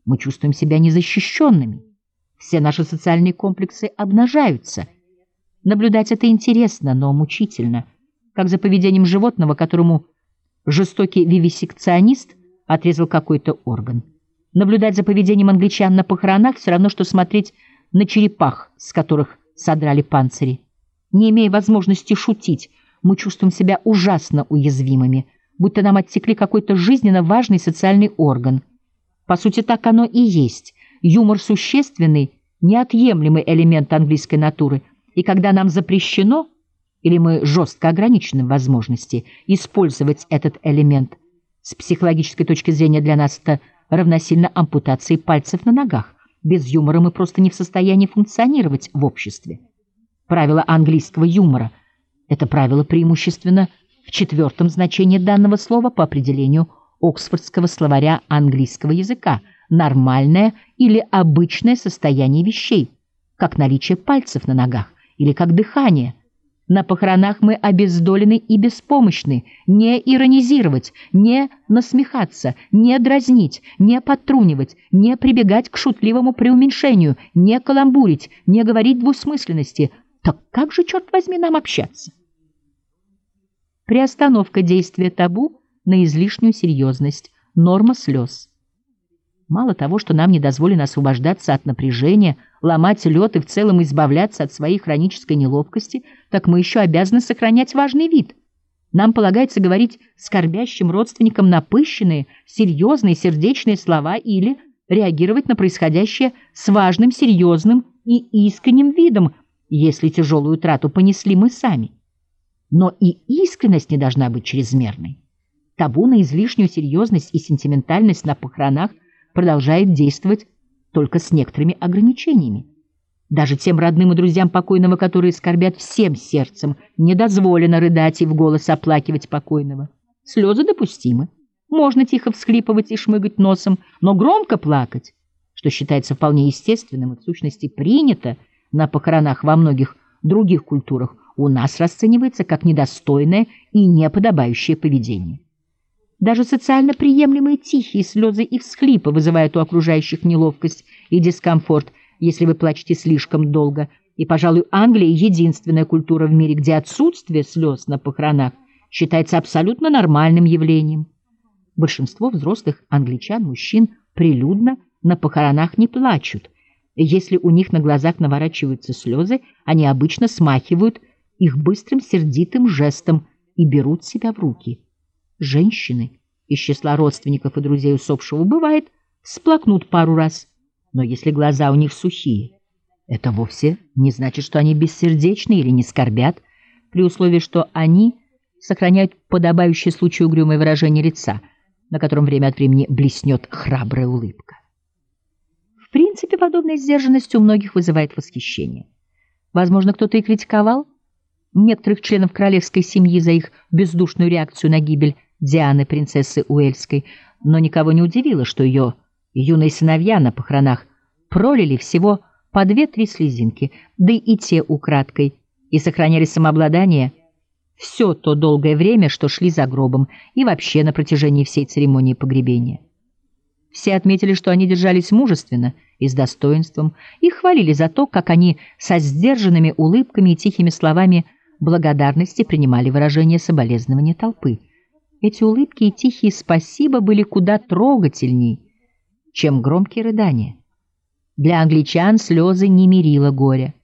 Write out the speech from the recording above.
Мы чувствуем себя незащищенными. Все наши социальные комплексы обнажаются. Наблюдать это интересно, но мучительно, как за поведением животного, которому жестокий вивисекционист отрезал какой-то орган. Наблюдать за поведением англичан на похоронах все равно, что смотреть на черепах, с которых содрали панцири. Не имея возможности шутить, мы чувствуем себя ужасно уязвимыми, будто нам оттекли какой-то жизненно важный социальный орган. По сути, так оно и есть. Юмор — существенный, неотъемлемый элемент английской натуры, и когда нам запрещено, или мы жестко ограничены в возможности использовать этот элемент, с психологической точки зрения для нас это равносильно ампутации пальцев на ногах. Без юмора мы просто не в состоянии функционировать в обществе. Правило английского юмора — это правило преимущественно в четвертом значении данного слова по определению Оксфордского словаря английского языка: нормальное или обычное состояние вещей, как наличие пальцев на ногах или как дыхание. На похоронах мы обездолены и беспомощны. Не иронизировать, не насмехаться, не дразнить, не подтрунивать, не прибегать к шутливому преуменьшению, не каламбурить, не говорить двусмысленности. Так как же, черт возьми, нам общаться? Приостановка действия табу на излишнюю серьезность. Норма слез. Мало того, что нам не дозволено освобождаться от напряжения, ломать лед и в целом избавляться от своей хронической неловкости, так мы еще обязаны сохранять важный вид. Нам полагается говорить скорбящим родственникам напыщенные, серьезные, сердечные слова или реагировать на происходящее с важным, серьезным и искренним видом, если тяжелую утрату понесли мы сами. Но и искренность не должна быть чрезмерной. Табу на излишнюю серьезность и сентиментальность на похоронах продолжает действовать только с некоторыми ограничениями. Даже тем родным и друзьям покойного, которые скорбят всем сердцем, не дозволено рыдать и в голос оплакивать покойного. Слезы допустимы. Можно тихо всхлипывать и шмыгать носом, но громко плакать, что считается вполне естественным и в сущности принято на похоронах во многих других культурах, у нас расценивается как недостойное и неподобающее поведение. Даже социально приемлемые тихие слезы и всхлипы вызывают у окружающих неловкость и дискомфорт, если вы плачете слишком долго. И, пожалуй, Англия — единственная культура в мире, где отсутствие слез на похоронах считается абсолютно нормальным явлением. Большинство взрослых англичан, мужчин, прилюдно на похоронах не плачут. И если у них на глазах наворачиваются слезы, они обычно смахивают их быстрым сердитым жестом и берут себя в руки. Женщины из числа родственников и друзей усопшего, бывает, всплакнут пару раз, но если глаза у них сухие, это вовсе не значит, что они бессердечны или не скорбят, при условии, что они сохраняют подобающее случаю угрюмое выражение лица, на котором время от времени блеснет храбрая улыбка. В принципе, подобная сдержанность у многих вызывает восхищение. Возможно, кто-то и критиковал некоторых членов королевской семьи за их бездушную реакцию на гибель Дианы, принцессы Уэльской, но никого не удивило, что ее юные сыновья на похоронах пролили всего по 2-3 слезинки, да и те украдкой, и сохраняли самообладание все то долгое время, что шли за гробом, и вообще на протяжении всей церемонии погребения. Все отметили, что они держались мужественно и с достоинством, и хвалили за то, как они со сдержанными улыбками и тихими словами благодарности принимали выражение соболезнования толпы. Эти улыбки и тихие «спасибо» были куда трогательней, чем громкие рыдания. Для англичан слезы не мерило горя.